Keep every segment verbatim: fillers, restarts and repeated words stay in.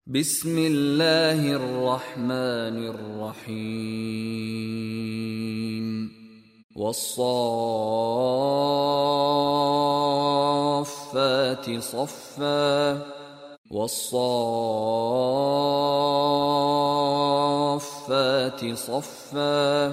بسم الله الرحمن الرحيم والصافات صفا والصافات صفا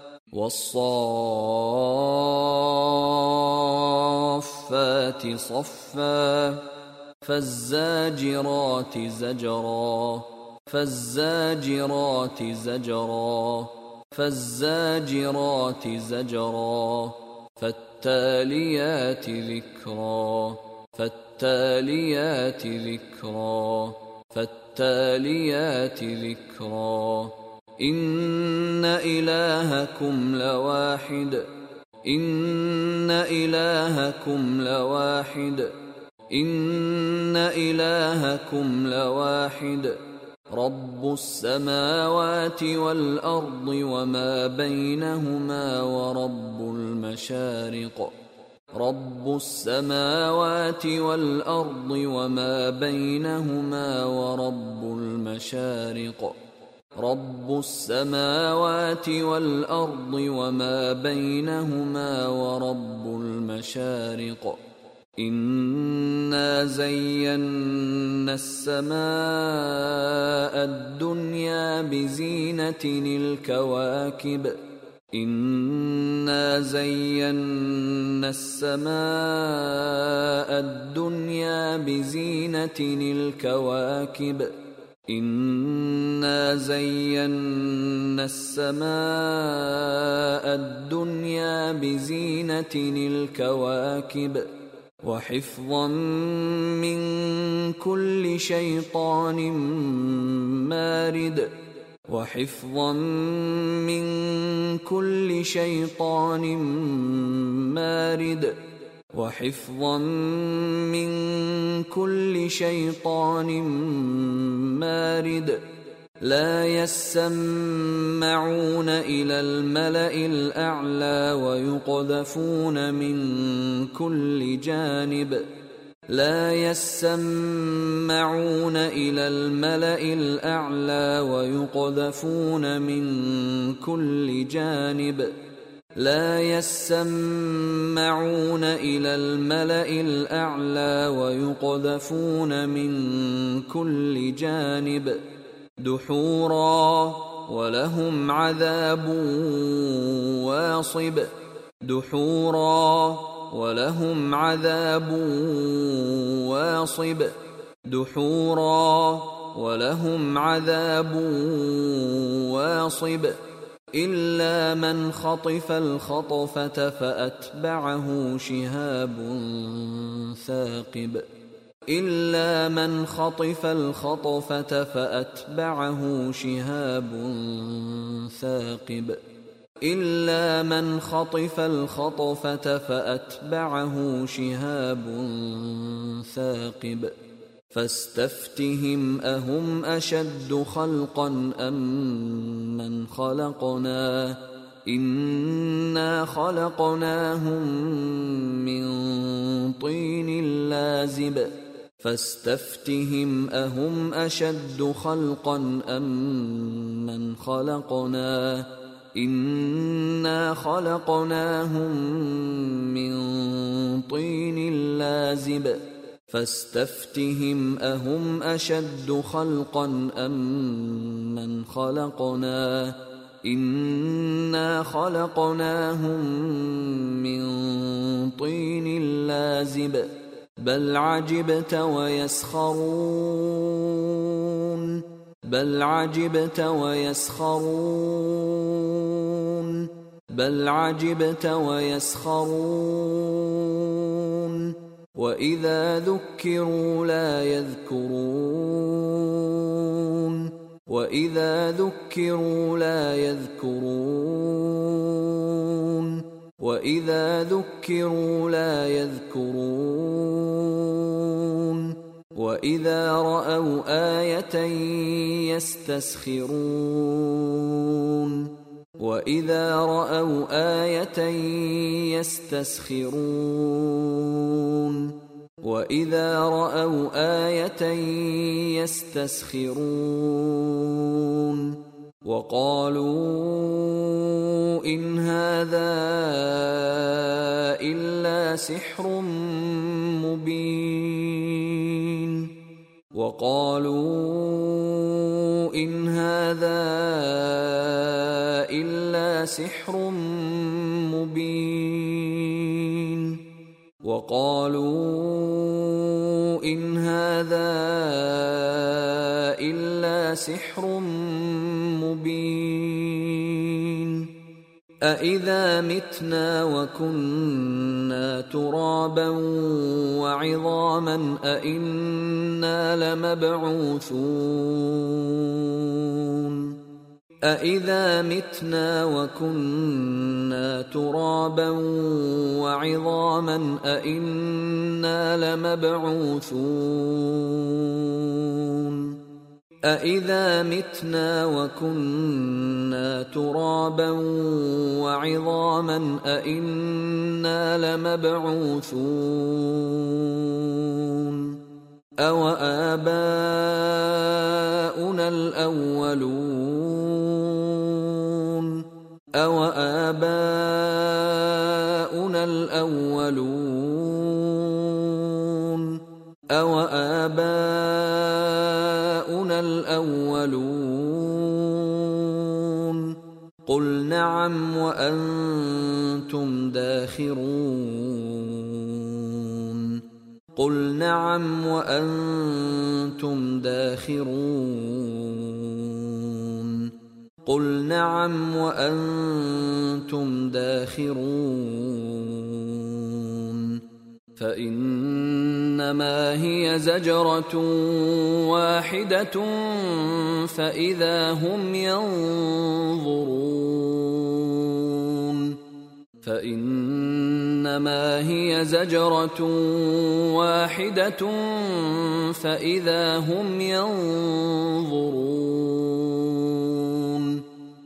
والصافات صفا فالزاجرات زجرا فالزاجرات زجرا فالزاجرات زجرا فالتاليات ذكرا فالتاليات ذكرا فالتاليات ذكرا إن إلهكم لواحد إن إلهكم لواحد إن إلهكم لواحد رب السماوات والأرض وما بينهما ورب المشارق رب السماوات والأرض وما بينهما ورب المشارق رب السماوات والأرض وما بينهما ورب المشارق إنا زينا السماء الدنيا بزينة الكواكب إنا زينا السماء الدنيا بزينة الكواكب إنا زينا السماء الدنيا بزينة الكواكب وحفظا من كل شيطان مارد وحفظا من كل شيطان مارد وحفظا من كل شيطان مارد لا يسمعون إلى الملأ الأعلى ويقذفون من كل جانب لا يسمعون إلى الملأ الأعلى ويقذفون من كل جانب لا يسمعون إلى الملأ الأعلى ويقذفون من كل جانب دحورا ولهم عذاب واصب دحورا ولهم عذاب واصب دحورا ولهم عذاب واصب إلا من خطف الخطفة فأتبعه شهاب ثاقب إلا من خطف الخطفة فأتبعه شهاب ثاقب إلا من خطف الخطفة فأتبعه شهاب ثاقب فاستفتهم أهم أشد خلقا أم من خلقنا إنا خلقناهم من طين لازب فاستفتهم أهم أشد خلقا أم من خلقنا إنا خلقناهم من طين لازب فاستفتهم أهم أشد خلقا أم من خلقنا إنا خلقناهم من طين لازب بل عجبت ويسخرون بل عجبت ويسخرون بل عجبت ويسخرون وإذا ذكروا لا يذكرون وإذا ذكروا لا يذكرون وإذا ذكروا لا يذكرون وإذا رأوا آية يستسخرون وإذا رأوا آية يستسخرون وإذا رأوا آية يستسخرون وقالوا إن هذا إلا سحر مبين وقالوا إن هذا إلا سحر مبين وقالوا إن هذا إلا سحر مبين أإذا متنا وكنا ترابا وعظاما أإنا لمبعوثون أإذا متنا وكنا ترابا وعظاما أإنا لمبعوثون أإذا متنا وكنا ترابا وعظاما أإنا لمبعوثون أوآباؤنا الأولون أوآباؤنا الأولون أوآباؤنا الأولون قل نعم وأنتم داخرون قل نعم وأنتم داخرون قل نعم وأنتم داخرون فإنما هي زجرة واحدة فإذا هم ينظرون فإنما هي زجرة واحدة فإذا هم ينظرون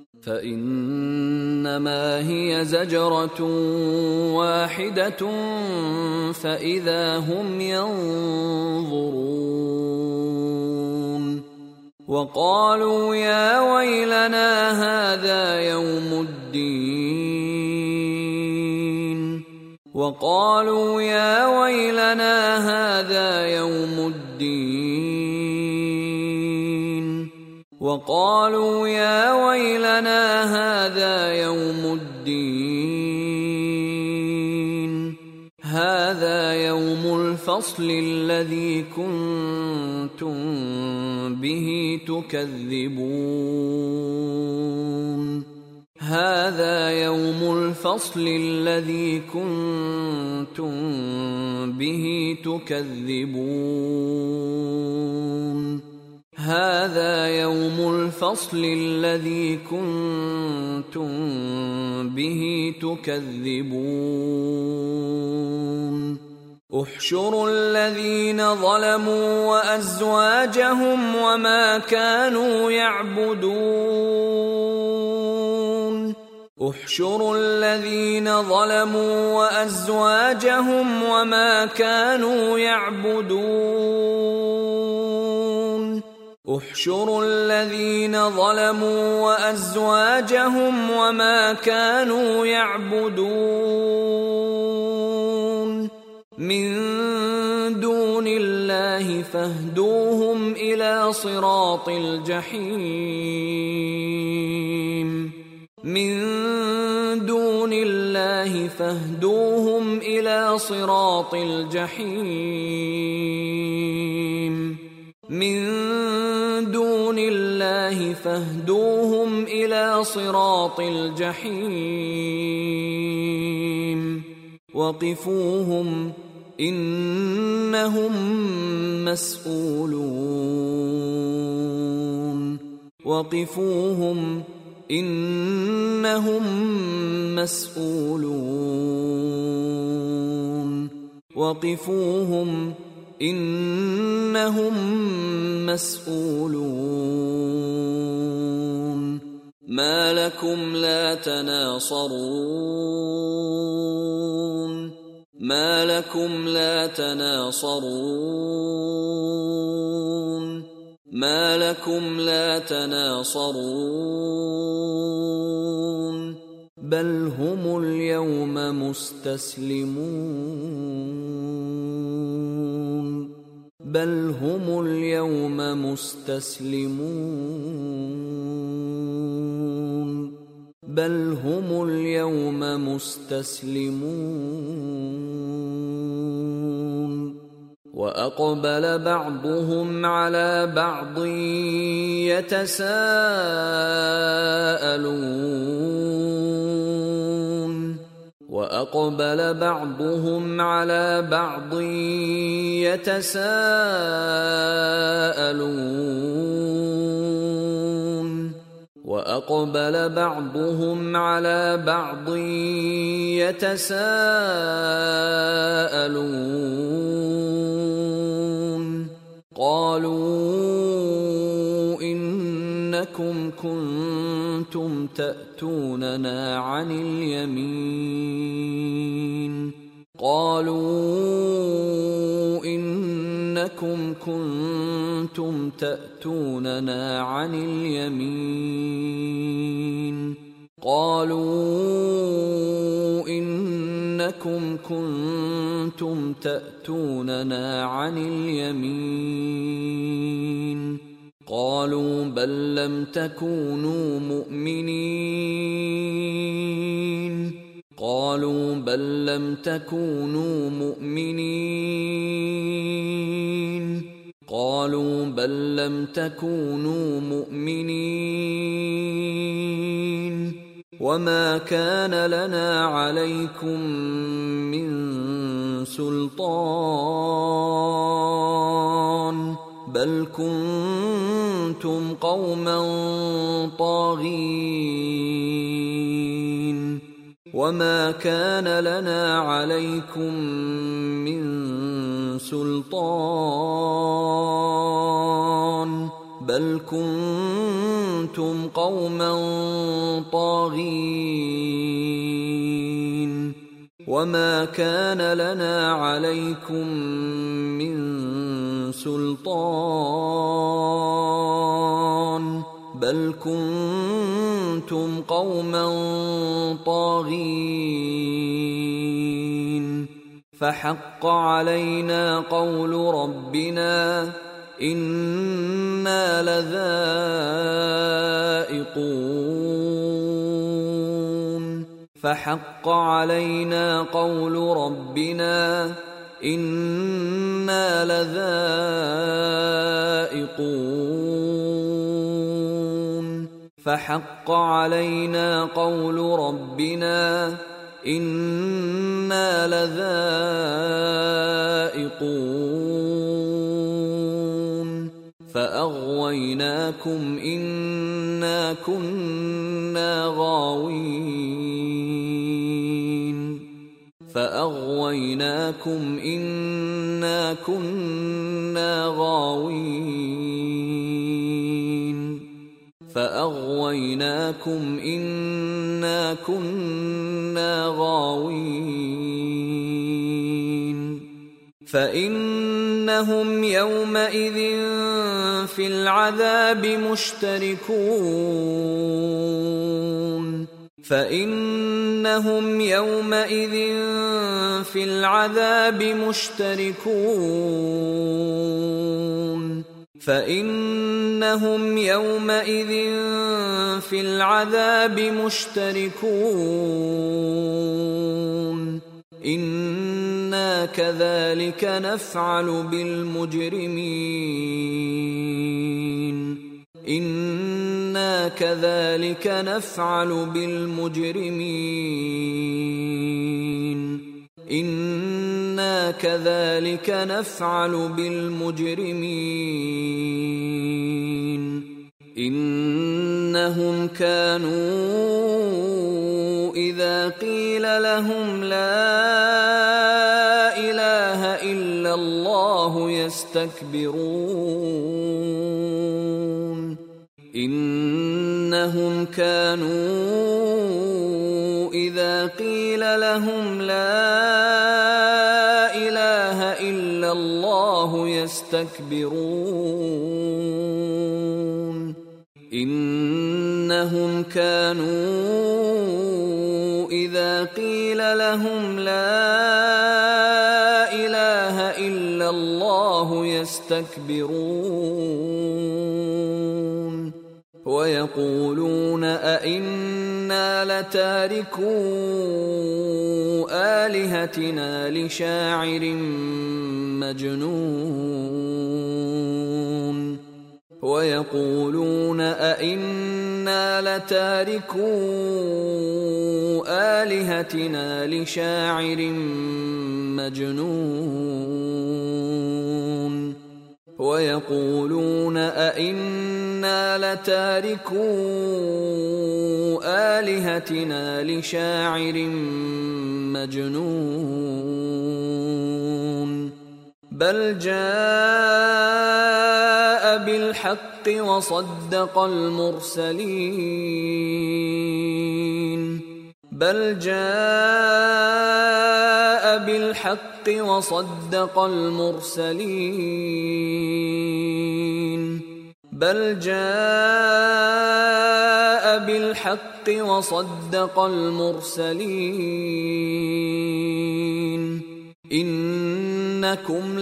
فإنما هي زجرة واحدة فإذا هم ينظرون وقالوا يا ويلنا هذا يوم الدين وقالوا يا ويلنا هذا يوم الدين وقالوا يا ويلنا هذا يوم الدين هذا يوم الفصل الذي كنتم به تكذبون هذا يوم الفصل الذي كنتم به تكذبون هذا يوم الفصل الذي كنتم به تكذبون احشروا الذين ظلموا وأزواجهم وما كانوا يعبدون احشروا الذين ظلموا وأزواجهم وما كانوا يعبدون احشروا الذين ظلموا وأزواجهم وما كانوا يعبدون من دون الله فاهدوهم إلى صراط الجحيم من دون الله فاهدوهم إلى صراط الجحيم من دون الله فاهدوهم إلى صراط الجحيم وقفوهم إنهم مسؤولون وقفوهم إنهم مسؤولون وقفوهم إنهم مسؤولون ما لكم لا تناصرون ما لكم لا تناصرون ما لكم لا تناصرون بل هم اليوم مستسلمون بل هم اليوم مستسلمون بل هم اليوم مستسلمون وأقبل بعضهم على بعض يتساءلون وأقبل بعضهم على بعض يتساءلون وأقبل بعضهم على بعض يتساءلون قالوا إنكم كنتم تأتوننا عن اليمين قالوا إنكم كنتم تأتوننا عن اليمين قالوا إنكم كنتم تأتوننا عن اليمين قالوا بل لم تكونوا مؤمنين قالوا بل لم تكونوا مؤمنين قالوا بل لم تكونوا مؤمنين وما كان لنا عليكم من سلطان بل كنتم قوما طاغين وما كان لنا عليكم من سلطان بل كنتم قوما طاغين وما كان لنا عليكم من سلطان بل كنتم قوما طاغين فحق علينا قول ربنا إنا لذائقون فحق علينا قول ربنا إنا لذائقون فحق علينا قول ربنا إنا لذائقون فأغويناكم إنا كنا غاوين فأغويناكم إنا كنا غاوين فأغويناكم إنا كنا غاوين فإنهم يومئذ في العذاب مشتركون فإنهم يومئذ في العذاب مشتركون فإنهم يومئذ في العذاب مشتركون إنا كذلك نفعل بالمجرمين إنا كذلك نفعل بالمجرمين إنا كذلك نفعل بالمجرمين إنهم كانوا إذا قيل لهم لا إله إلا الله يستكبرون إنهم كانوا إذا قيل لهم لا يستكبرون إنهم كانوا إذا قيل لهم لا إله إلا الله يستكبرون ويقولون أئنا لتاركو آلهتنا لشاعر مجنون ويقولون أئنا لتاركو آلهتنا لشاعر مجنون ويقولون أئنا لتاركو آلهتنا لشاعر مجنون بل جاء بالحق وصدق المرسلين بل جاء بالحق وصدق المرسلين بل جاء بالحق وصدق المرسلين إنكم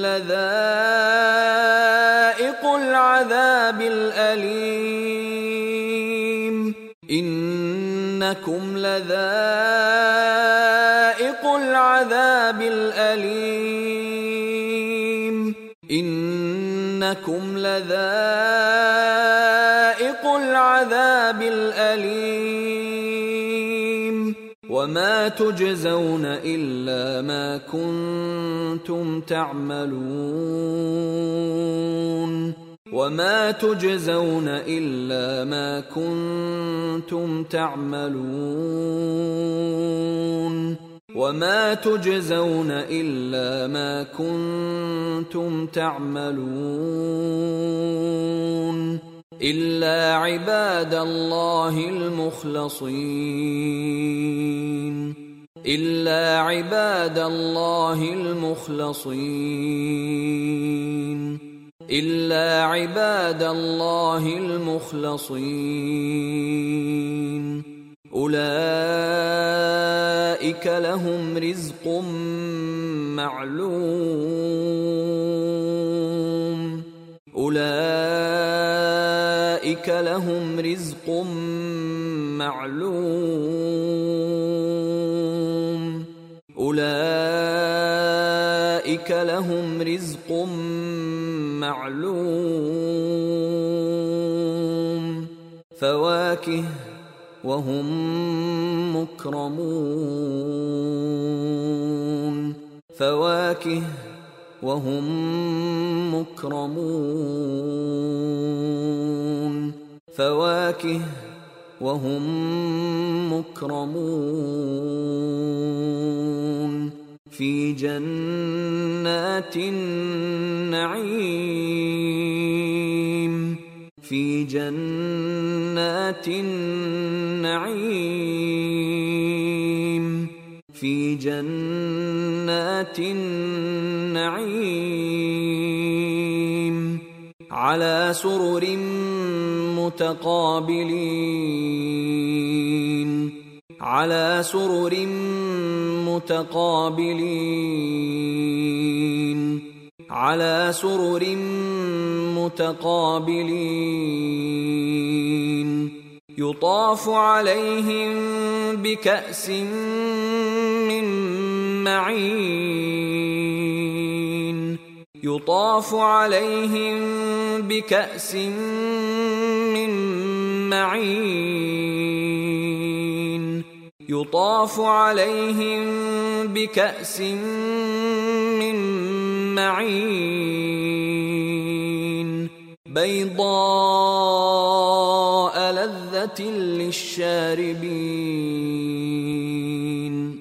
لذائق العذاب الأليم إنكم لذائق العذاب الأليم إنكم لذائق العذاب الأليم وما تجزون إلا ما كنتم تعملون وما تجزون إلا ما كنتم تعملون وما تجزون إلا ما كنتم تعملون إلا عباد الله المخلصين إلا عباد الله المخلصين إلا عباد الله المخلصين أولئك لهم رزق معلوم أولئك لهم رزق معلوم أولئك لهم رزق معلوم فواكه وهم مكرمون فواكه وهم مكرمون فواكه وهم مكرمون في جنات النعيم في جنات النعيم في جنات النعيم على سرر متقابلين على سرر متقابلين على سرر متقابلين يطاف عليهم بكأس من معين يطاف عليهم بكأس من معين يطاف عليهم بكأس من معين بيضاء لذة للشاربين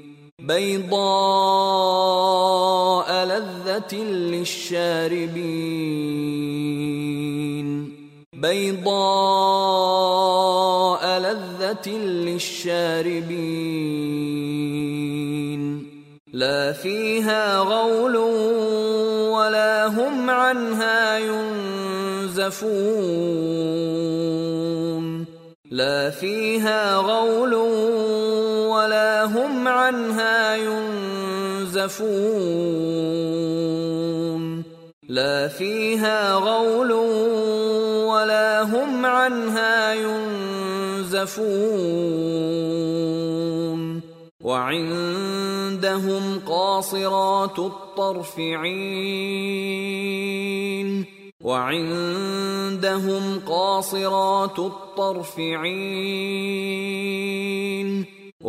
بيضاء لذة للشاربين بيضاء لذة للشاربين لا فيها غول ولا هم عنها ينزفون لا فيها غول ولا هم عنها ينزفون لا فيها غول ولا هم عنها ينزفون وعندهم قاصرات الطرف عين وعندهم قاصرات الطرف عين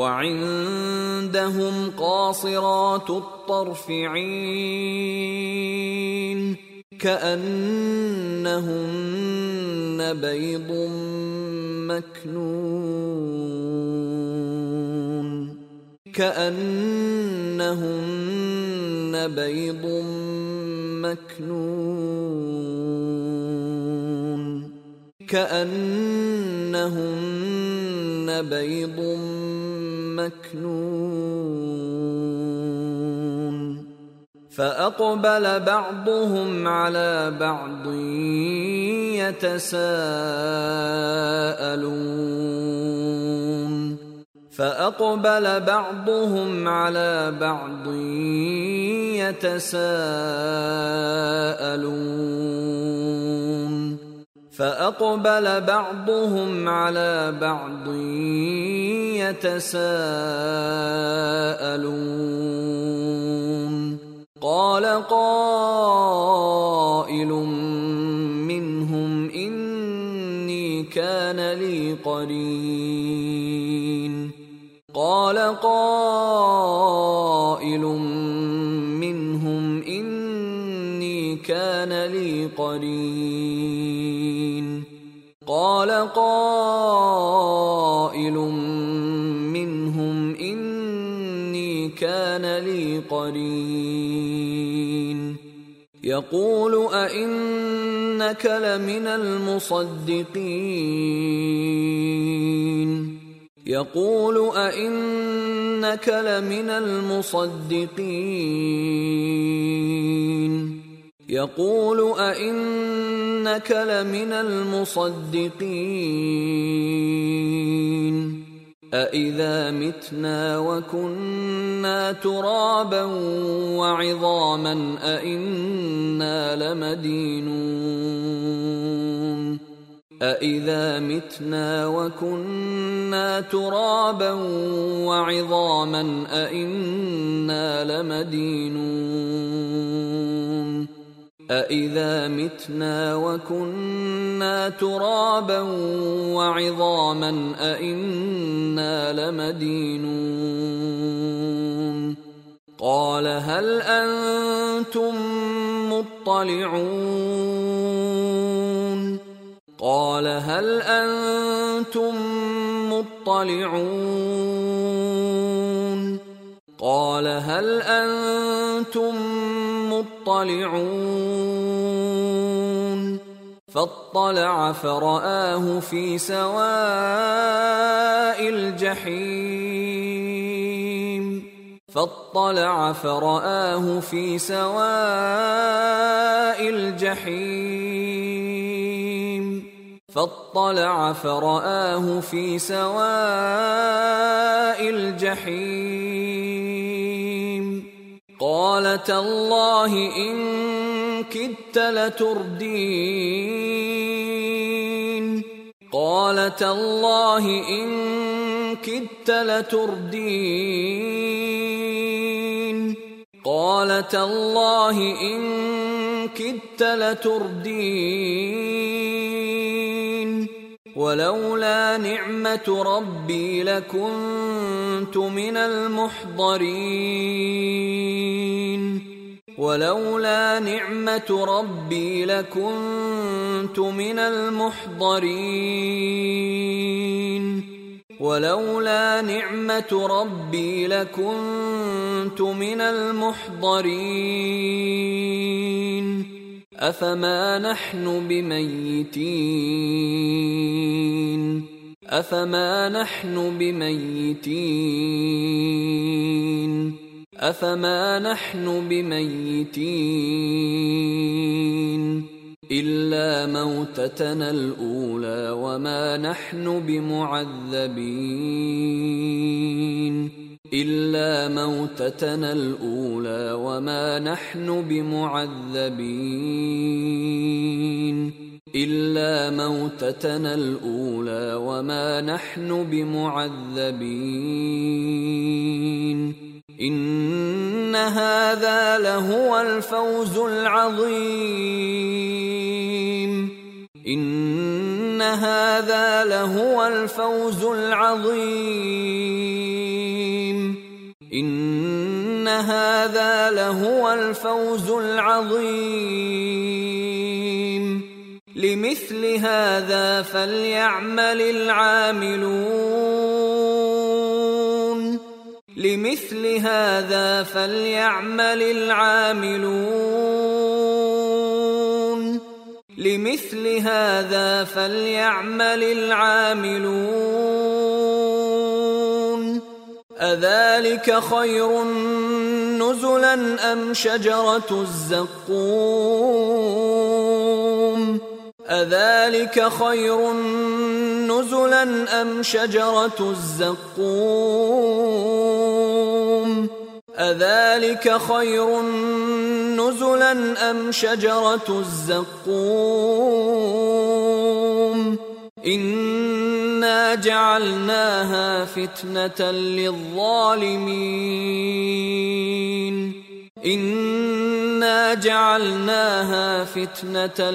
وعندهم قاصرات الطرف عين كأنهن بيض مكنون كأنهن بيض مكنون كأنهن بيض مكنون فأقبل بعضهم على بعض يتساءلون فأقبل بعضهم على بعض يتساءلون فأقبل بعضهم على بعض يتساءلون قال قائل منهم إني كان لي قرين قال قائل منهم إني كان لي قرين قال قائل منهم إني كان لي قرين يقول أئنك لمن المصدقين يقول أئنك لمن المصدقين يقول أئنك لمن المصدقين أإذا متنا وكنا ترابا وعظاما أإنا لمدينون أإذا متنا وكنا ترابا وعظاما أإنا لمدينون أإذا متنا وكنا ترابا وعظاما أإنا لمدينون قال هل أنتم مطلعون قال هل أنتم مطلعون قال هل أنتم مطلعون فاطلع فرآه في سواء الجحيم فاطلع فرآه في سواء الجحيم فاطلع فرآه في سواء الجحيم قال تالله إن كدت لتردين قال تالله إن كدت لتردين قال تالله إن كدت لتردين ولولا نعمة ربي لكنت من المحضرين ولولا نعمة ربي لكنت من المحضرين ولولا نعمة ربي لكنت من المحضرين أفما نحن بميتين أفما نحن بميتين أفما نحن بميتين إلا موتتنا الأولى وما نحن بمعذبين إلا موتتنا الأولى وما نحن بمعذبين إلا موتتنا الأولى وما نحن بمعذبين إن هذا لهو الفوز العظيم إن هذا لهو الفوز العظيم إن هذا لهو الفوز العظيم لمثل هذا فليعمل العاملون لمثل هذا فليعمل العاملون لمثل هذا فليعمل العاملون أذلك خير نزلا أم شجرة الزقوم أذلك خير نزلا أم شجرة الزقوم أذلك خير نزلا أم شجرة الزقوم إنا جعلناها فتنة للظالمين إنا جعلناها فتنة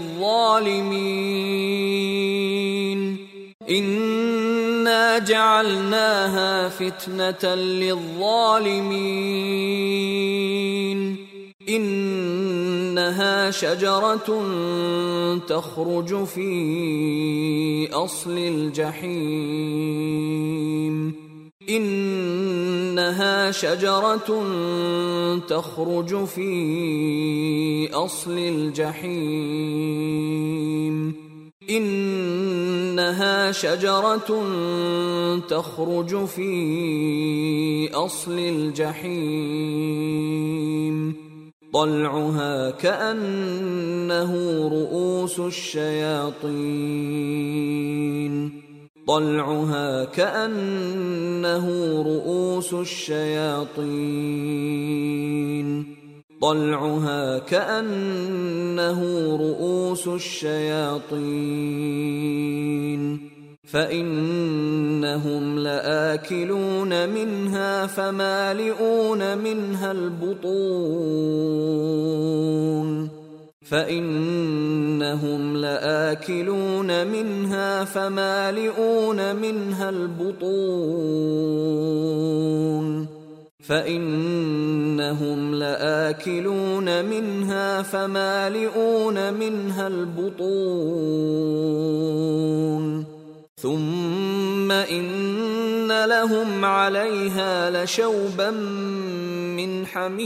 للظالمين إنا جعلناها فتنة للظالمين إنها شجرة تخرج في أصل الجحيم إنها شجرة تخرج في أصل الجحيم إنها شجرة تخرج في أصل الجحيم طلعها كأنه رؤوس الشياطين طلعها كأنه رؤوس الشياطين طلعها كأنه رؤوس الشياطين فإنهم لآكلون منها فمالئون منها البطون فإنهم لآكلون منها فمالئون منها البطون فإنهم لآكلون منها فمالئون منها البطون ثم إن لهم عليها لشوبا من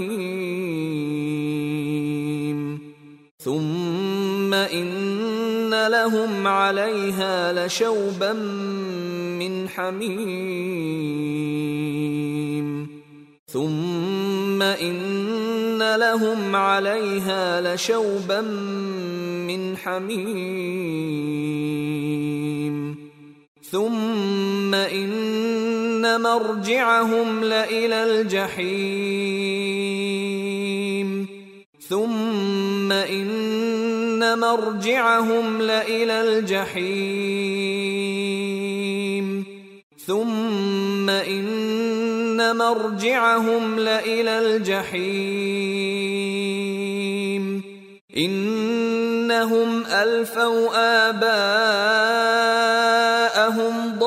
حميم ثم إن لهم عليها لشوبا من حميم ثم إن لهم عليها لشوبا من حميم ثم إن مرجعهم لإلى الجحيم ثم إن مرجعهم لإلى الجحيم ثم إن مرجعهم لإلى الجحيم إنهم ألفوا آباءهم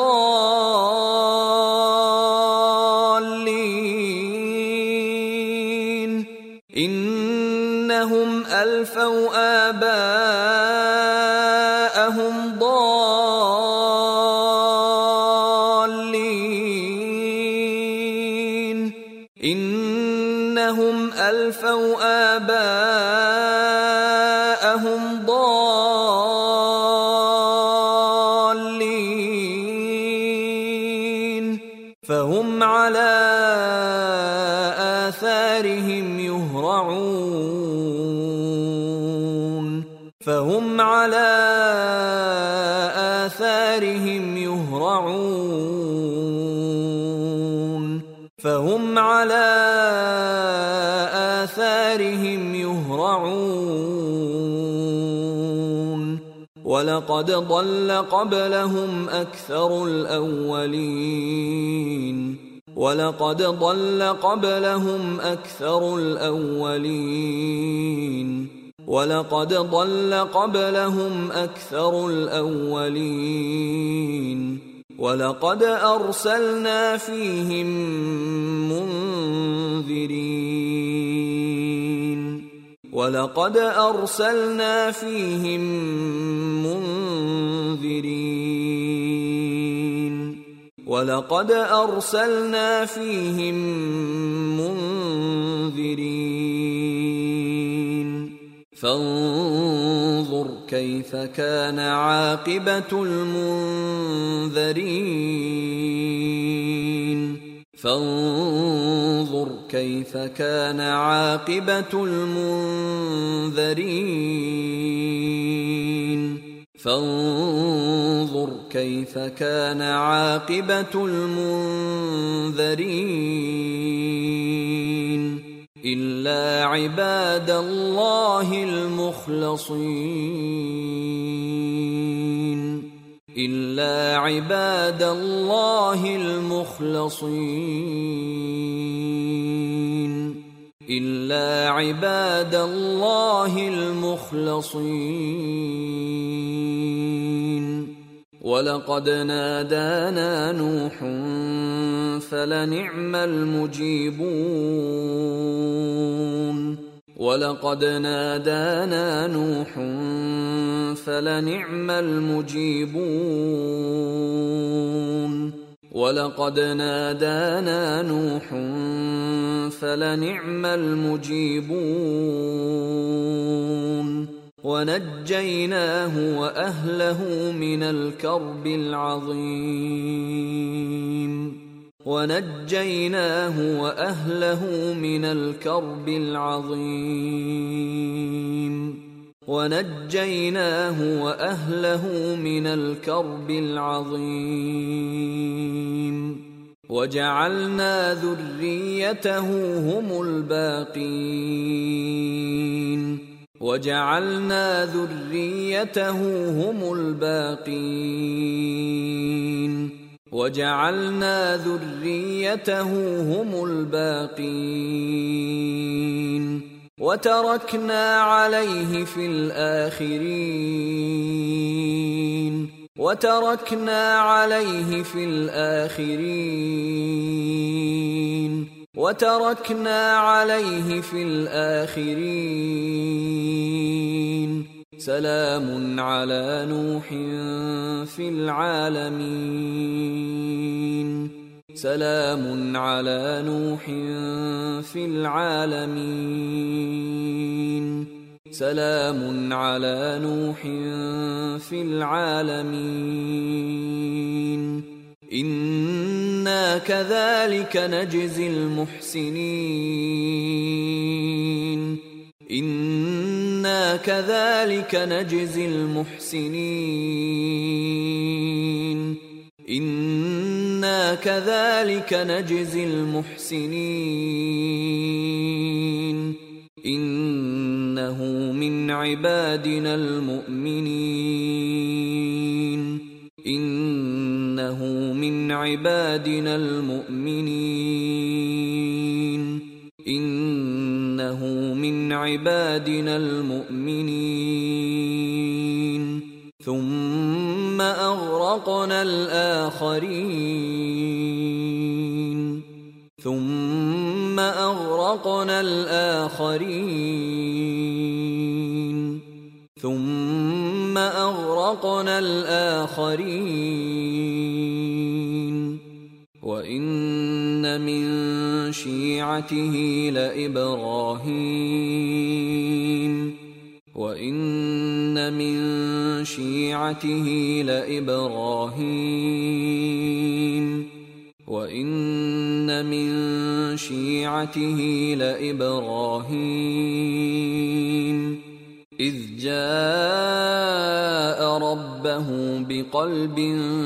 ضالين إنهم ألفوا آباءهم ضالين إنهم ألفوا آباءهم ضالين فهم على آثارهم يهرعون فهم على آثارهم يهرعون فهم على آثارهم يهرعون ولقد ضل قبلهم أكثر الأولين ولقد ضل قبلهم أكثر الأولين ولقد ضل قبلهم أكثر الأولين ولقد أرسلنا فيهم منذرين ولقد أرسلنا فيهم منذرين ولقد أرسلنا فيهم منذرين فانظر كيف كان عاقبة المنذرين فانظر كيف كان عاقبة المنذرين فانظر كيف كان عاقبة المنذرين إلا عباد الله المخلصين إلا عباد الله المخلصين إلا عباد الله المخلصين ولقد نادانا نوح فلنعم المجيبون ولقد نادانا نوح فلنعم المجيبون ولقد نادانا نوح فلنعم المجيبون ونجيناه وأهله من الكرب العظيم ونجيناه وأهله من الكرب العظيم ونجيناه وأهله من الكرب العظيم وجعلنا ذريته هم الباقين وجعلنا ذريته هم الباقين وجعلنا ذريته هم الباقين وتركنا عليه في الآخرين وتركنا عليه في الآخرين وتركنا عليه في الآخرين سلام على نوح في العالمين سلام على نوح في العالمين سلام على نوح في العالمين إنا كذلك نجزي المحسنين إنا كذلك نجزي المحسنين إنا كذلك نجزي المحسنين إنه من عبادنا المؤمنين إنه من عبادنا المؤمنين إنه من عبادنا المؤمنين ثم أغرقنا الآخرين ثم أغرقنا الآخرين ثم أغرقنا الآخرين وإن من شيعته لإبراهيم وإن من شيعته لإبراهيم وإن من شيعته لإبراهيم إذ جاء ربه بقلب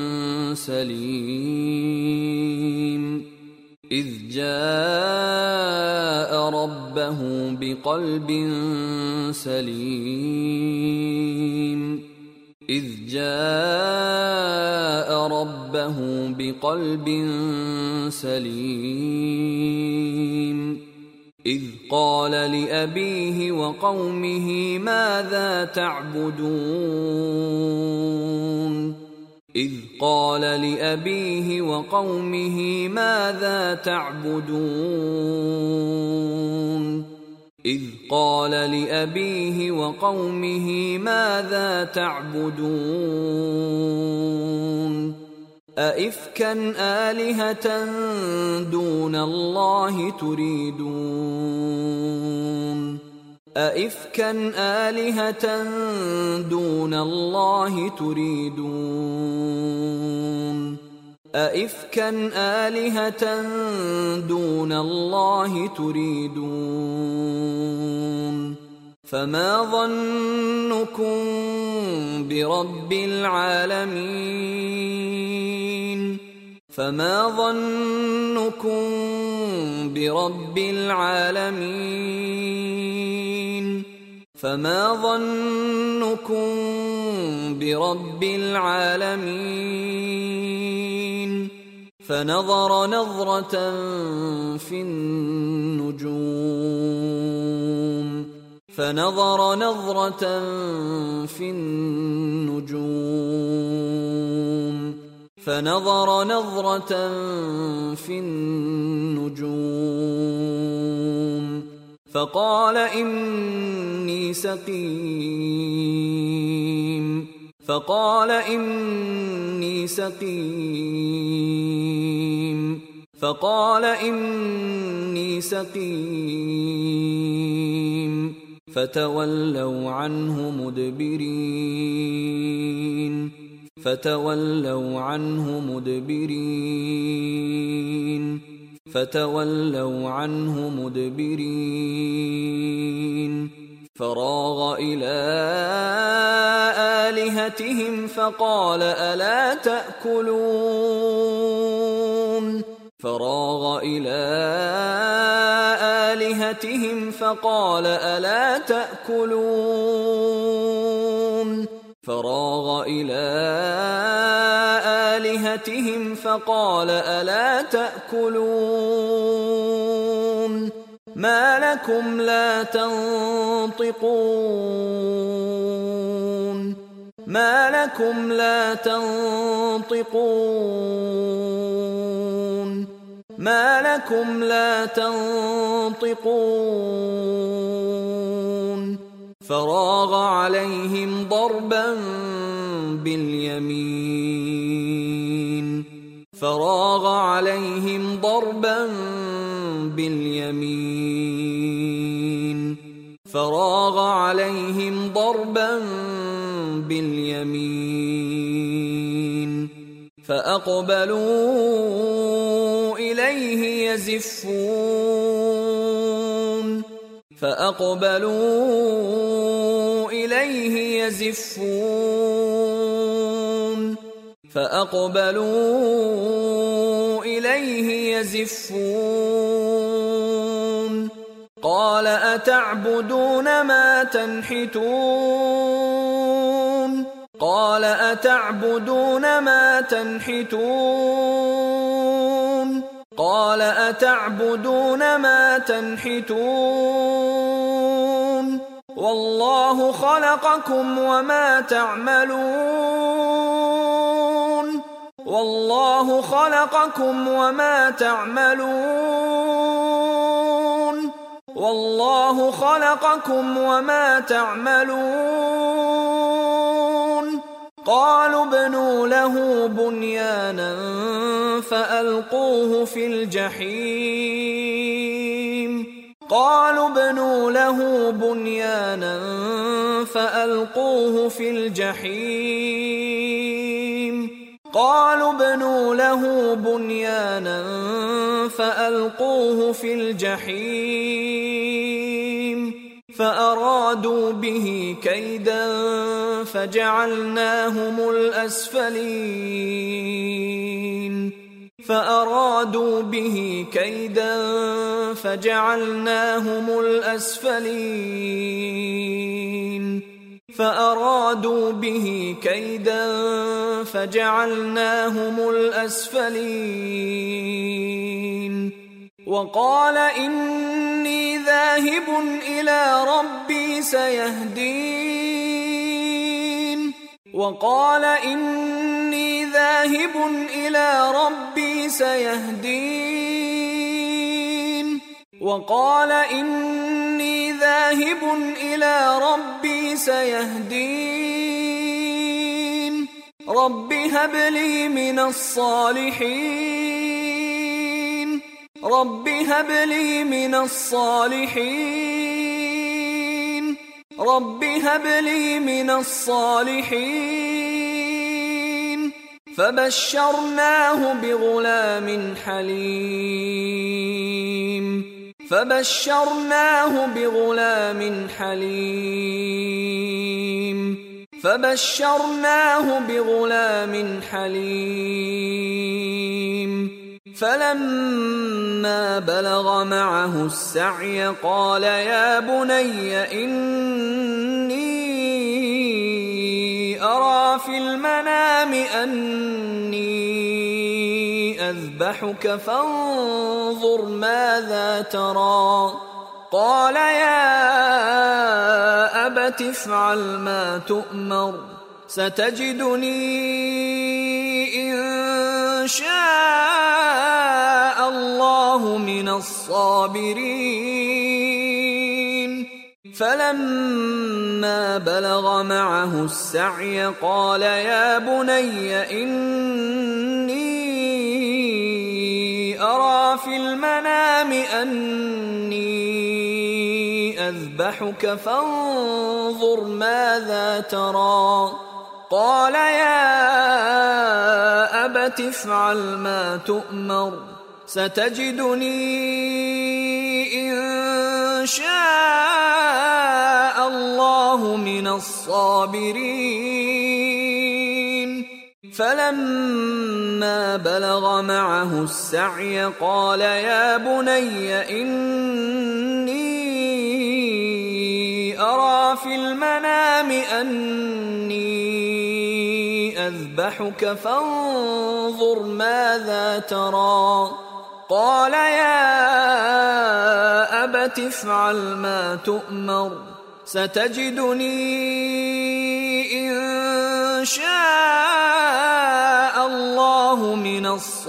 سليم إذ جاء ربه بقلب سليم إذ جاء ربه بقلب سليم إذ قال لأبيه وقومه ماذا تعبدون إذ قال لأبيه وقومه ماذا تعبدون إذ قال لأبيه وقومه ماذا تعبدون أئفكا آلهة دون الله تريدون أئفكا آلهة دون الله تريدون أئفكا آلهة دون الله تريدون فما ظنكم برب العالمين فما ظنكم برب العالمين فما ظنكم برب العالمين فنظر نظرة في النجوم فنظر نظرة في النجوم فنظر نظرة في النجوم فقال إني سقيم فقال إني سقيم فقال إني سقيم فتولوا عنه مدبرين فتولوا عنه مدبرين فتولوا عنه مدبرين فراغ إلى آلهتهم فقال ألا تأكلون فراغ إلى آلهتهم فقال ألا تأكلون فراغ إلى آلهتهم فقال ألا تأكلون ما لكم لا تنطقون ما لكم لا تنطقون ما لكم لا تنطقون فراغ عليهم ضربا باليمين فراغ عليهم ضربا باليمين فراغ عليهم ضربا باليمين فأقبلوا إليه يزفون فأقبلوا إليه يزفون فأقبلوا إليه يزفون قال أتعبدون ما تنحتون قال أتعبدون ما تنحتون قال أتعبدون ما تنحتون والله خلقكم وما تعملون والله خلقكم وما تعملون والله خلقكم وما تعملون قالوا ابنوا له بنيانا فألقوه في الجحيم قالوا ابنوا له بنيانا فألقوه في الجحيم قالوا ابنوا له بنيانا فألقوه في الجحيم فأرادوا به كيدا فجعلناهم الأسفلين فأرادوا به كيدا فجعلناهم الأسفلين فأرادوا به كيدا فجعلناهم الأسفلين وقال إني ذاهب إلى ربي سيهدين وقال إني ذاهب إلى ربي سيهدين وقال إني ذاهب إلى ربي سيهدين رب هب لي من الصالحين رب هب لي من الصالحين رب هب لي من الصالحين فبشرناه بغلام حليم فبشرناه بغلام حليم فبشرناه بغلام حليم فلما بلغ معه السعي قال يا بني إني أرى في المنام أني أذبحك فانظر ماذا ترى قال يا أبت افعل ما تؤمر ستجدني إن شاء الله من الصابرين فلما بلغ معه السعي قال يا بني إني أرى في المنام أني أذبحك فانظر ماذا ترى قال يا أبت افعل ما تؤمر ستجدني إن شاء الله من الصابرين فلما بلغ معه السعي قال يا بني إني أرى في المنام أني أذبحك فانظر ماذا ترى قال يا أبت افعل ما تؤمر ستجدني إن شاء الله من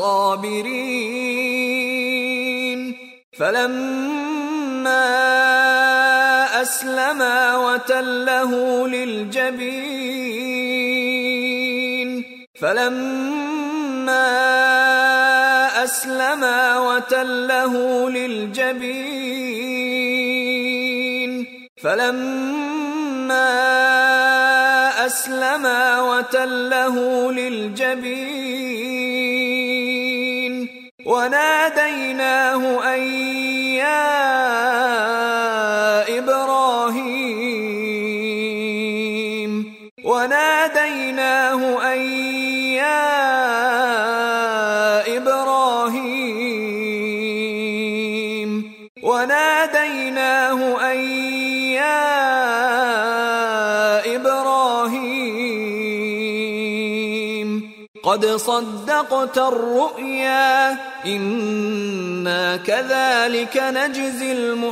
الصابرين فلما أسلما وتله للجبين فلما أسلما وتله للجبين فلما أسلما وتله للجبين وناديناه أن يا إبراهيم وناديناه أن يا إبراهيم وناديناه أن يا إبراهيم قد صدقت الرؤيا إنا كذلك نجزي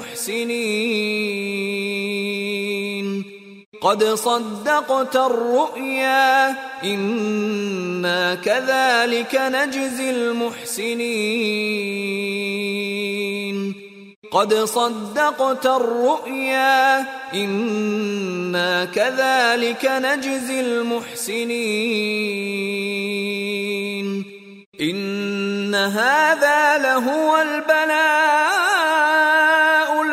المحسنين قد صدقت الرؤيا إنا كذلك نجزي المحسنين قد صدقت الرؤيا إنا كذلك نجزي المحسنين إن هذا لهو البلاء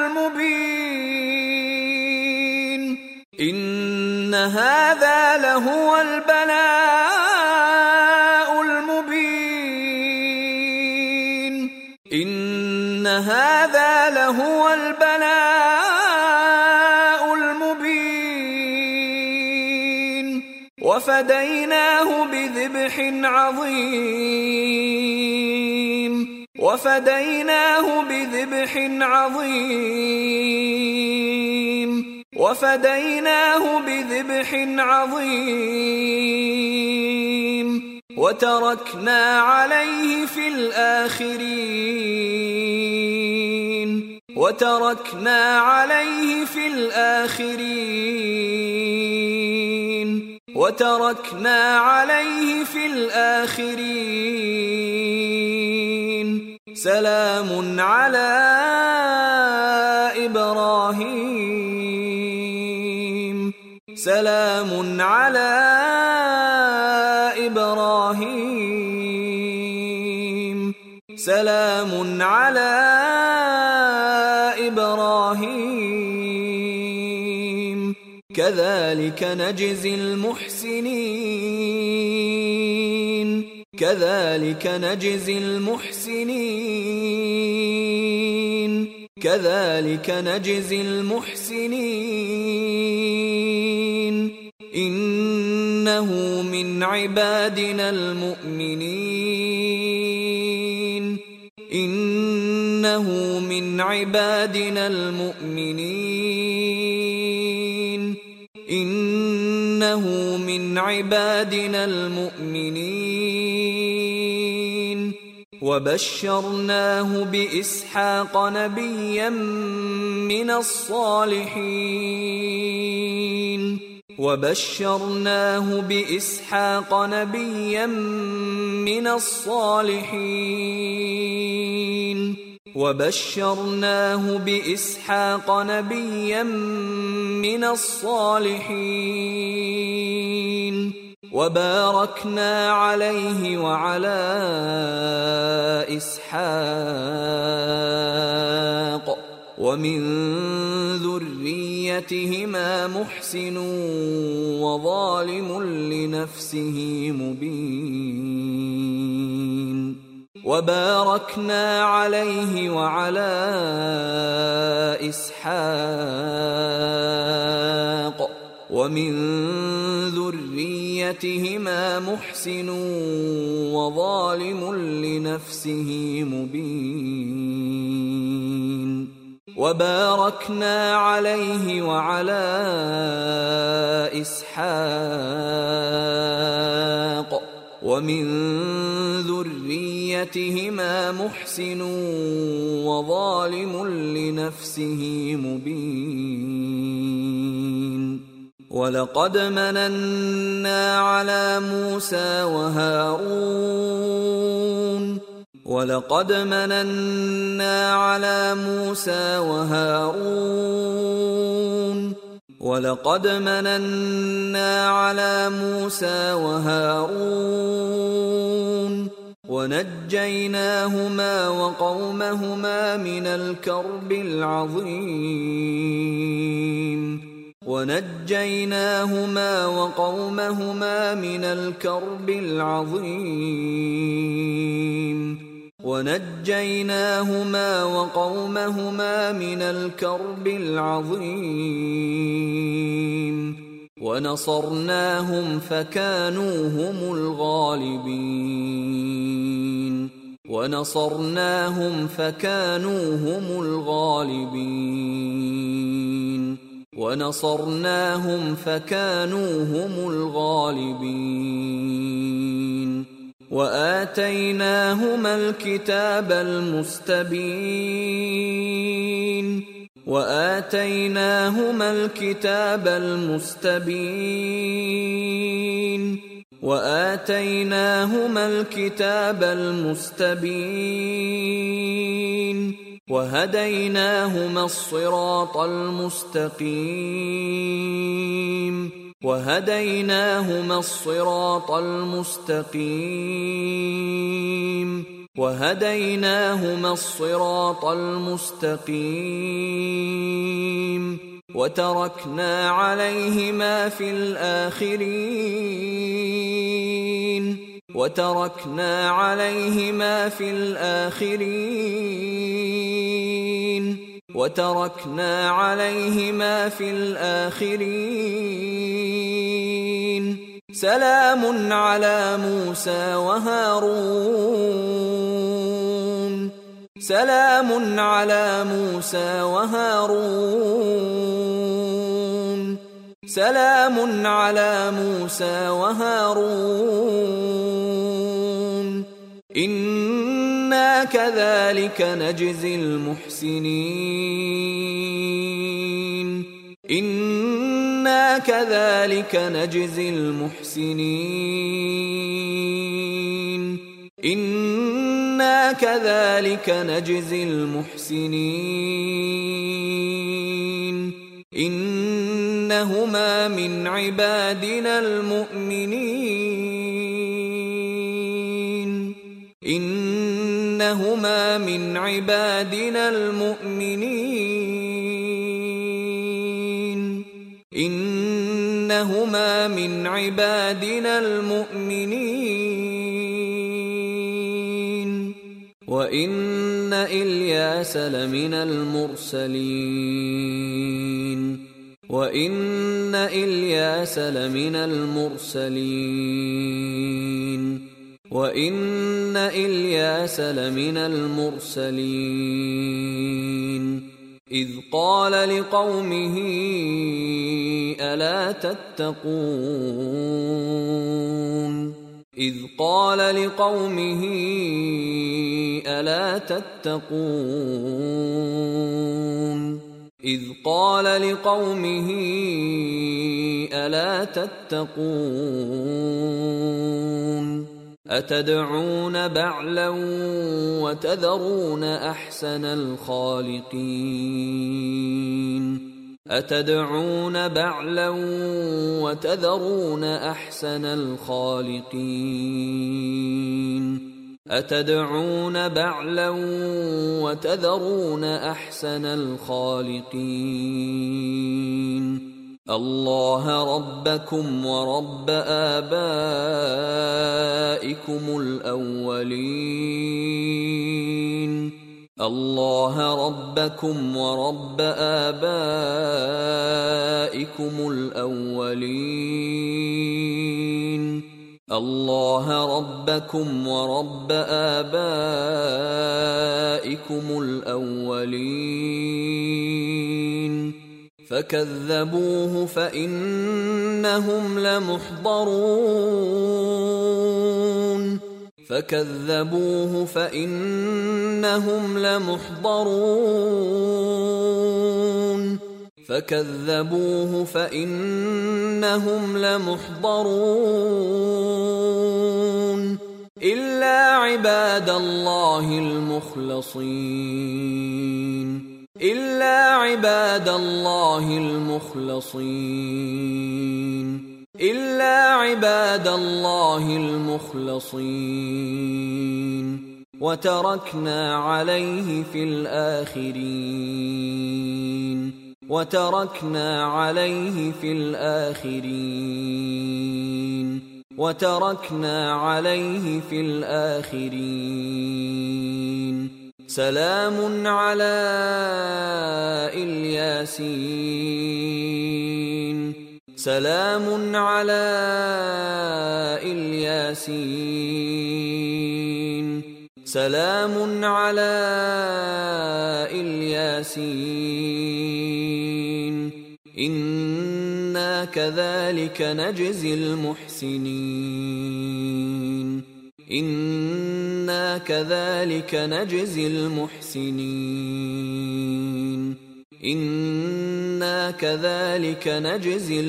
المبين إن هذا لهو البلاء المبين إن هذا لهو البلاء وفديناه بذبح عظيم وفديناه بذبح عظيم وفديناه بذبح عظيم وتركنا عليه في الآخرين وتركنا عليه في الآخرين وتركنا عليه في الآخرين سلام على إبراهيم سلام على إبراهيم سلام على إبراهيم كذلك نجزي المحسنين كذلك نجزي المحسنين كذلك نجزي المحسنين إنه من عبادنا المؤمنين إنه من عبادنا المؤمنين إنه من عبادنا المؤمنين وبشرناه بإسحاق نبيا من الصالحين وبشرناه بإسحاق نبيا من الصالحين وبشرناه بإسحاق نبيا من الصالحين وباركنا عليه وعلى إسحاق ومن ذريتهما محسن وظالم لنفسه مبين وباركنا عليه وعلى إسحاق ومن ذريتهما محسن وظالم لنفسه مبين وباركنا عليه وعلى إسحاق ومن ذريتهما محسن وظالم لنفسه مبين ولقد مننا على موسى وهارون ولقد مننا على موسى وهارون ولقد مننا على موسى وهارون ونجيناهما وقومهما من الكرب العظيم ونجيناهما وقومهما من الكرب العظيم ونجيناهما وقومهما من الكرب العظيم ونصرناهم فكانوا هم الغالبين ونصرناهم فكانوا هم الغالبين ونصرناهم فكانوا هم الغالبين وآتيناهما الكتاب المستبين وآتيناهما الكتاب المستبين وآتيناهما الكتاب المستبين وهديناهما الصراط المستقيم وهديناهما الصراط المستقيم وهديناهما الصراط المستقيم وتركنا عليهما في الآخرين وتركنا عليهما في الآخرين وتركنا عليهما في الآخرين سلام على موسى وهارون سلام على موسى وهارون سلام على موسى وهارون إنا كذلك نجزي المحسنين إنا كذلك نجزي المحسنين إنا كذلك نجزي المحسنين إنهما من عبادنا المؤمنين إنهما من عبادنا المؤمنين إنهما من عبادنا المؤمنين وإن إلياس لمن المرسلين وإن إلياس لمن المرسلين وإن إلياس لمن المرسلين إذ قال لقومه ألا تتقون إذ قال لقومه ألا تتقون إذ قال لقومه ألا تتقون أتدعون بعلا وتذرون أحسن الخالقين أتدعون بعلا وتذرون أحسن الخالقين أتدعون بعلا وتذرون أحسن الخالقين الله ربكم ورب آبائكم الأولين الله ربكم ورب آبائكم الأولين الله ربكم ورب آبائكم الأولين فكذبوه فإنهم لمحضرون فكذبوه فإنهم لمحضرون فكذبوه فإنهم لمحضرون إلا عباد الله المخلصين إلا عباد الله المخلصين إلا عباد الله المخلصين وتركنا عليه في الآخرين وتركنا عليه في الآخرين وتركنا عليه في الآخرين سلام على الياسين سلام على الياسين سلام على الياسين إنا كذلك نجزي المحسنين إنا كذلك نجزي المحسنين إنا كذلك نجزي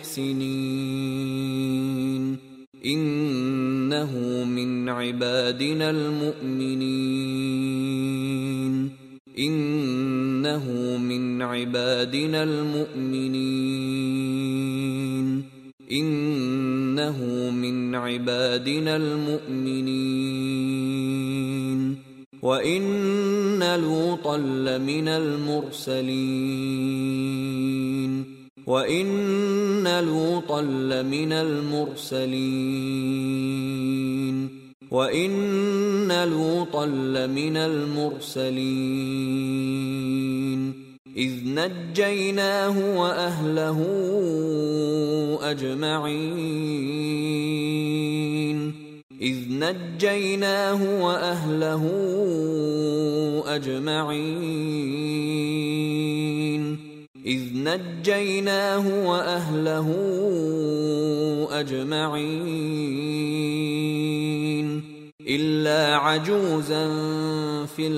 المحسنين إنه من عبادنا المؤمنين إنه من عبادنا المؤمنين إنه من عبادنا المؤمنين وإن لوطا لمن المرسلين وإن لوطا لمن المرسلين وإن لوطا لمن المرسلين إذ نجيناه وأهله أجمعين إذ نجيناه وأهله أجمعين إذ نجيناه وأهله أجمعين إلا عجوزا في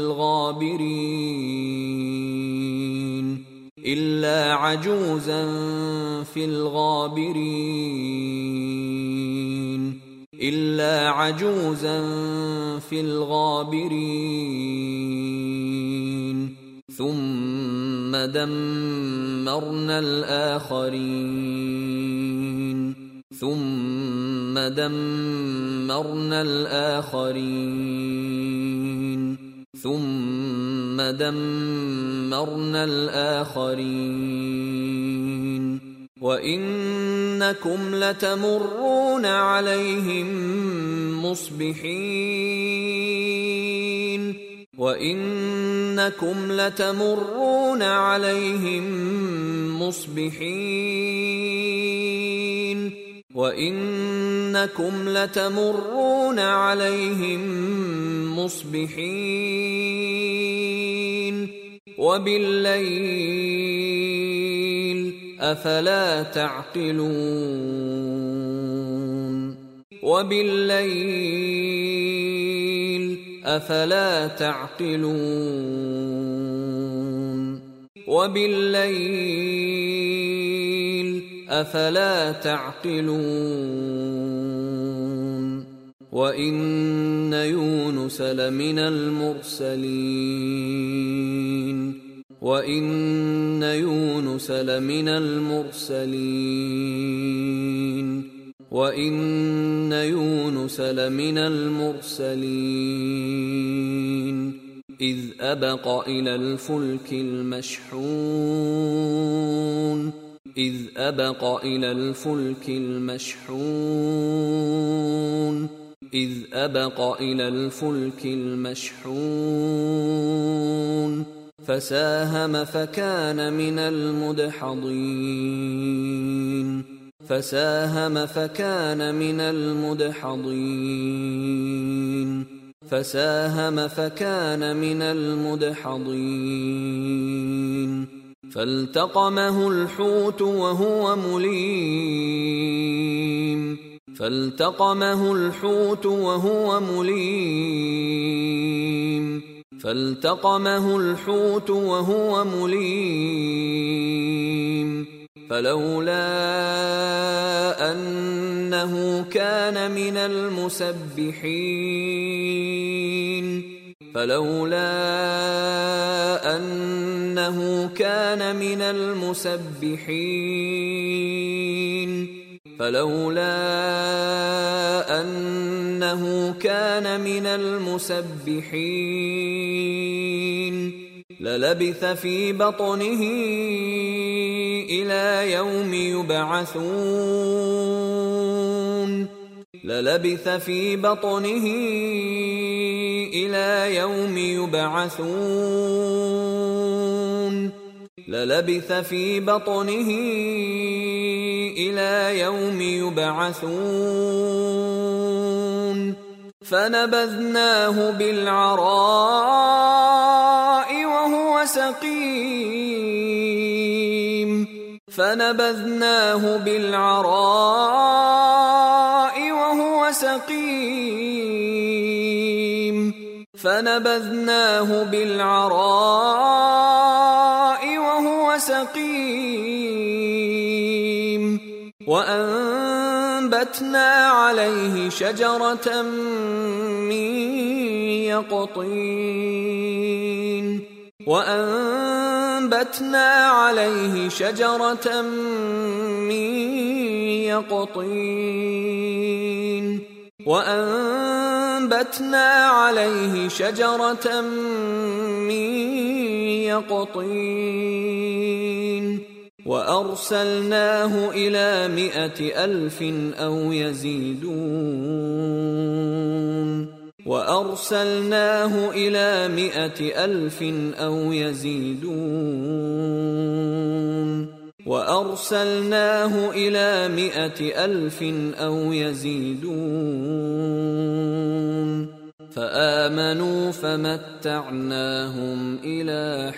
الغابرين إلا عجوزا في الغابرين إلا عجوزا في الغابرين ثم دمرنا الآخرين ثم دمرنا الآخرين ثم دمرنا الآخرين وإنكم لتمرون عليهم مصبحين وإنكم لتمرون عليهم مصبحين وإنكم لتمرون عليهم مصبحين وبالليل أفلا تعقلون وبالليل أفلا تعقلون وبالليل أفلا تعقلون وإن يونس لمن المرسلين وإن يونس لمن المرسلين وإن يونس لمن المرسلين إذ أبق إلى الفلك المشحون إذ أبق إلى الفلك المشحون إذ أبق إلى الفلك المشحون فساهم فكان من المدحضين فساهم فكان من المدحضين فساهم فكان من المدحضين فالتقمه الحوت وهو مليم فالتقمه الحوت وهو مليم فالتقمه الحوت وهو مليم فلولا أنه كان من المسبحين فلولا أنه كان من المسبحين فلولا أنه كان من المسبحين للبث في بطنه إلى يوم يبعثون للبث في بطنه إلى يوم يبعثون للبث في بطنه إلى يوم يبعثون فنبذناه بالعراء وهو سقيم فنبذناه بالعراء وهو سقيم فنبذناه بالعراء وهو سقيم وأنبتنا عليه شجرة من يقطين وأنبتنا عليه شجرة من يقطين وأنبتنا عليه شجرة من يقطين وأرسلناه إلى مائة ألف أو يزيدون وأرسلناه إلى مائة ألف أو يزيدون وأرسلناه إلى مائة ألف أو يزيدون فآمنوا فمتعناهم إلى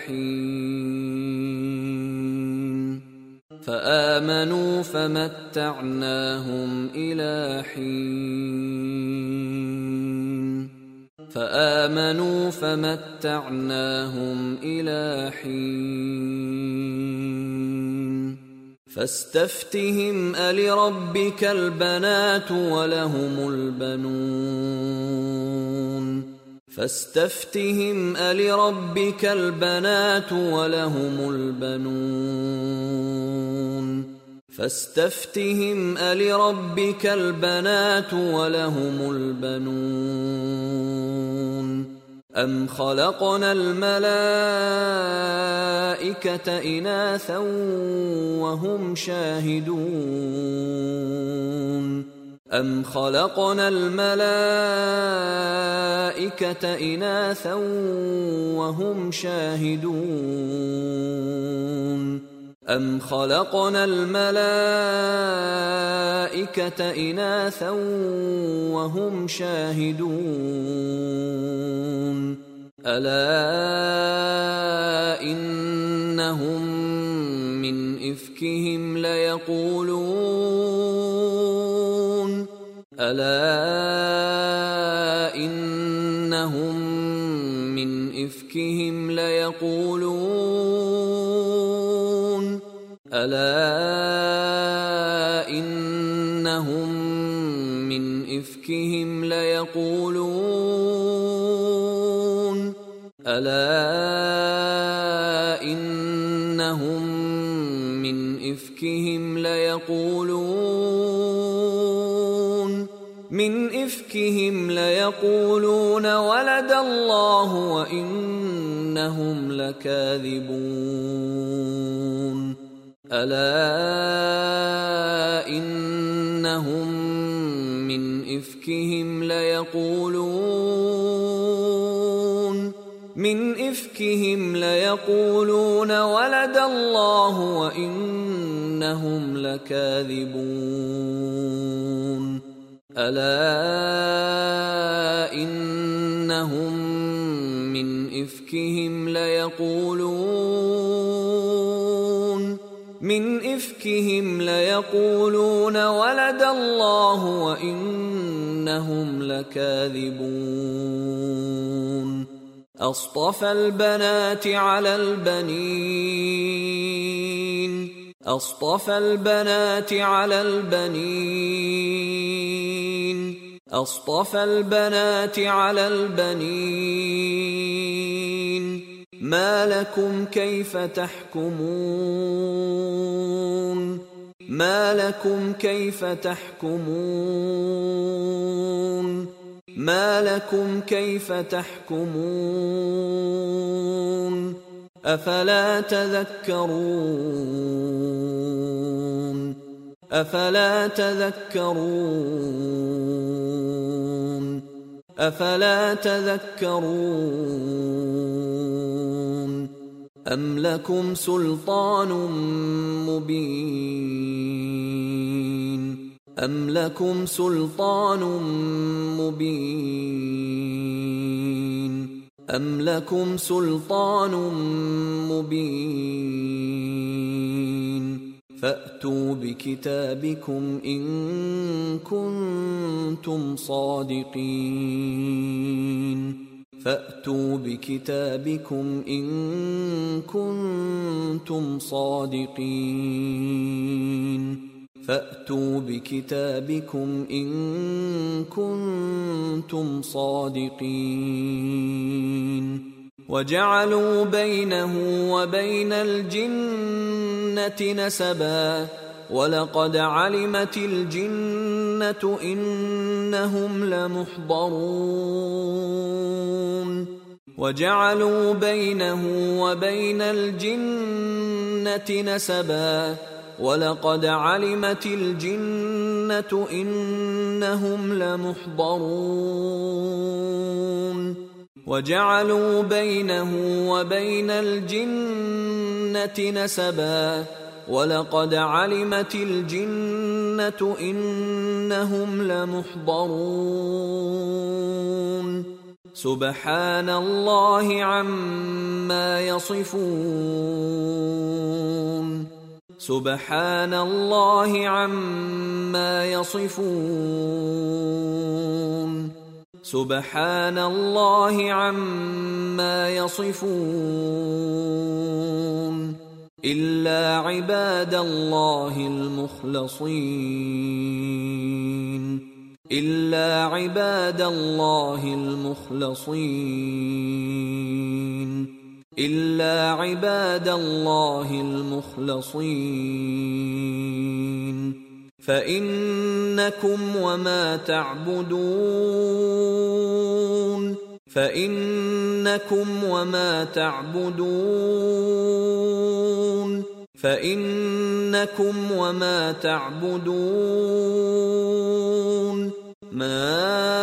حين فآمنوا فمتعناهم إلى حين فآمنوا فمتعناهم إلى حين فاستفتهم ألربك البنات ولهم البنون فاستفتهم ألربك البنات ولهم البنون فاستفتهم ألربك البنات ولهم البنون أم خلقنا الملائكة إناثا وهم شاهدون أم خلقنا الملائكة إناثا وهم شاهدون أم خلقنا الملائكة إناثا وهم شاهدون ألا إنهم من إفكهم ليقولون ألا إنهم من إفكهم ليقولون ألا إنهم من إفكهم ليقولون ألا إنهم من إفكهم ليقولون من إفكهم ليقولون ولد الله وإنهم لكاذبون ألا إنهم من إفكهم ليقولون من إفكهم ليقولون ولد الله وإنهم لكاذبون ألا إنهم من إفكهم ليقولون من إفكهم ليقولون ولد الله وإنهم لكاذبون أصطفى البنات على البنين أصطفى البنات على البنين أصطفى البنات على البنين ما لكم كيف تحكمون ما لكم كيف تحكمون ما لكم كيف تحكمون أفلا تذكرون أفلا تذكرون أفلا تذكرون أم لكم سلطان مبين أم لكم سلطان مبين أم لكم سلطان مبين فأتوا بكتابكم إن كنتم صادقين فأتوا بكتابكم إن كنتم صادقين فأتوا بكتابكم إن كنتم صادقين وجعلوا بينه وبين الجنة نسبا ولقد علمت الجنة إنهم لمحضرون وجعلوا بينه وبين الجنة نسبا ولقد علمت الجنة إنهم لمحضرون وجعلوا بينه وبين الجنة نسبا ولقد علمت الجنة إنهم لمحضرون سبحان الله عما يصفون سبحان الله عما يصفون سبحان الله عما يصفون إلا عباد الله المخلصين إلا عباد الله المخلصين إلا عباد الله المخلصين فإنكم وما تعبدون فإنكم وما تعبدون فإنكم وما تعبدون ما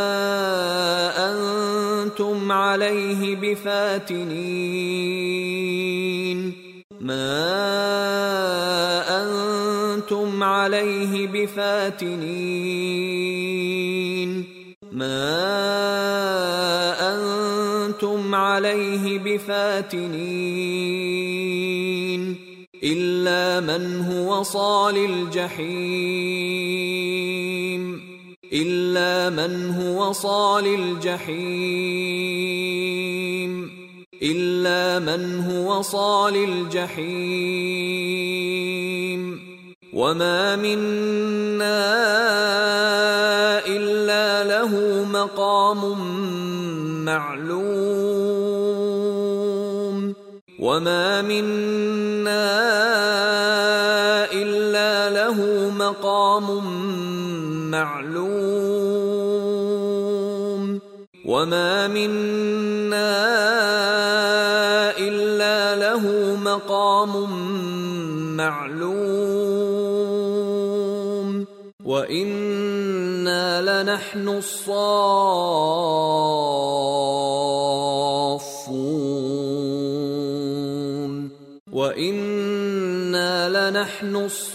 أنتم عليه بفاتنين ما أنتم عليه بفاتنين ما أنتم عليه بفاتنين إلا من هو صال الجحيم إلا من هو صال الجحيم إلا من هو صال الجحيم وما منا إلا له مقام معلوم وما منا إلا له مقام معلوم وما منا إلا له مقام معلوم وإنا لنحن الصافون وإنا لنحن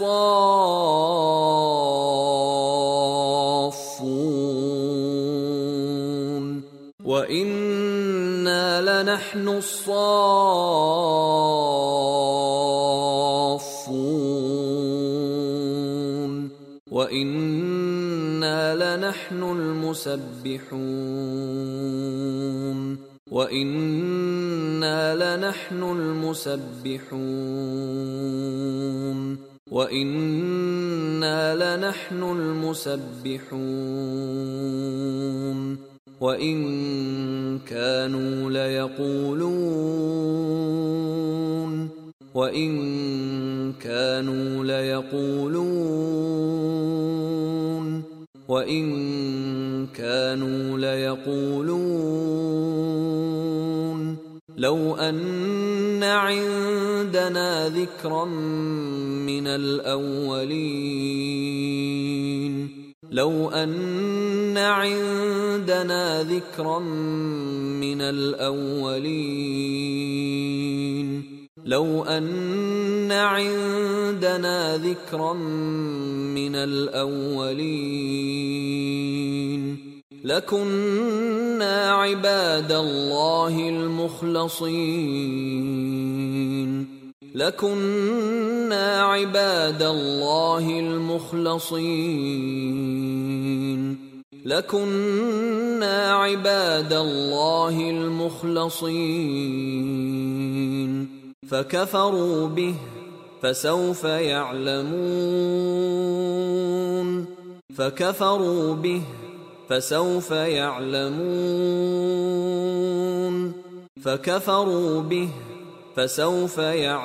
الصافون وإنا لنحن الصافون وإنا لنحن المسبحون وإنا لنحن المسبحون وإنا لنحن المسبحون وإن كانوا ليقولون وإن كانوا ليقولون وإن كانوا ليقولون لو أن عندنا ذكرا من الأولين لو أن عندنا ذكرا من الأولين لو أن عندنا ذكرا من الأولين لكنا عباد الله المخلصين لكنا عباد الله المخلصين لكنا عباد الله المخلصين فكفروا به فسوف يعلمون فكفروا به فسوف يعلمون فكفروا به فسوف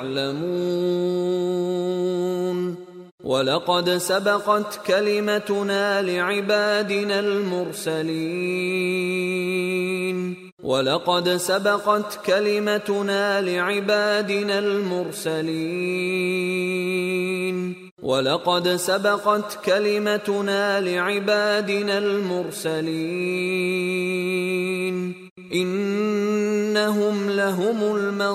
يعلمون ولقد سبقت كلمتنا لعبادنا المرسلين ولقد سبقت كلمتنا لعبادنا المرسلين ولقد سبقت كلمتنا لعبادنا المرسلين إنهم لهم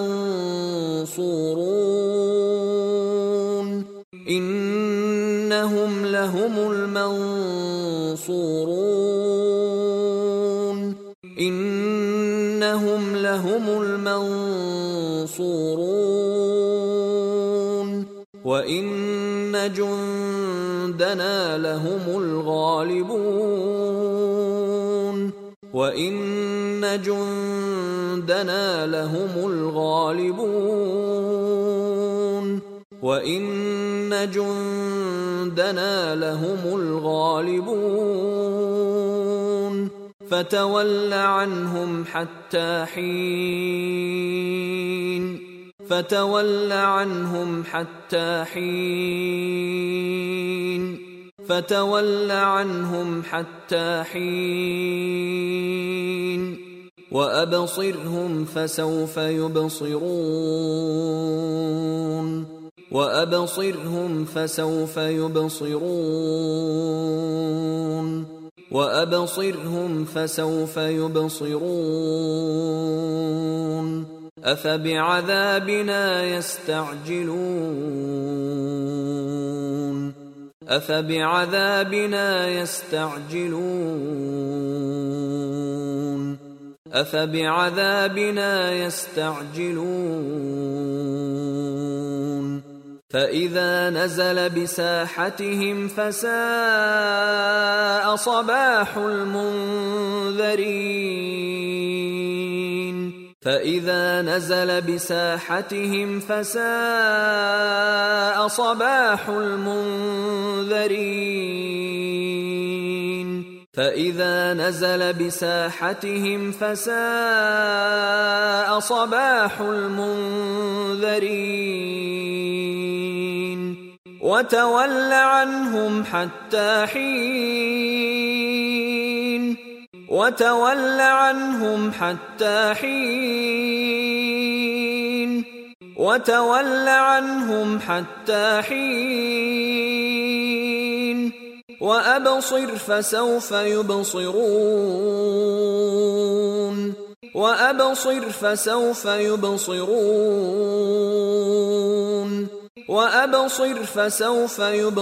المنصورون إنهم لهم المنصورون إنهم لهم المنصورون وإن جندنا لهم الغالبون وإن جندنا لهم الغالبون وإن جندنا لهم الغالبون فتول عنهم حتى حين فتول عنهم حتى حين فتول عنهم حتى حين وأبصرهم فسوف يبصرون وأبصرهم فسوف يبصرون وأبصرهم فسوف يبصرون أفبعذابنا يستعجلون أفبعذابنا يستعجلون أفبعذابنا يستعجلون فإذا نزل بساحتهم فساء صباح المنذرين فإذا نزل بساحتهم فساء صباح المنذرين فإذا نزل بساحتهم فساء صباح المنذرين وتول عنهم حتى حين وتول عنهم حتى حين وتول عنهم حتى حين وأبصر فسوف يبصرون وأبصر فسوف يبصرون وأبصر فسوف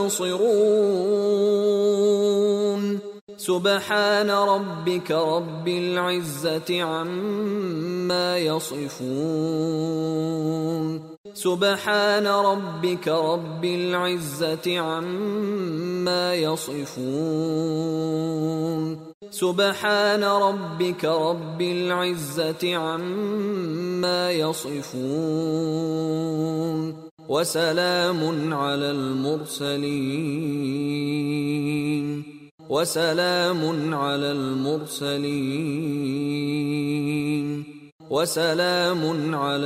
يبصرون سبحان ربك رب العزة عما يصفون سبحان ربك رب العزة عما يصفون سبحان ربك رب العزة عما يصفون وسلام على المرسلين وسلام على المرسلين وسلام على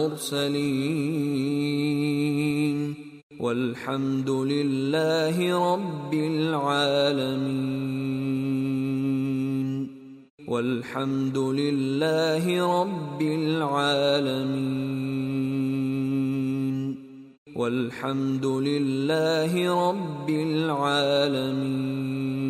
المرسلين والحمد لله رب العالمين والحمد لله رب العالمين والحمد لله رب العالمين.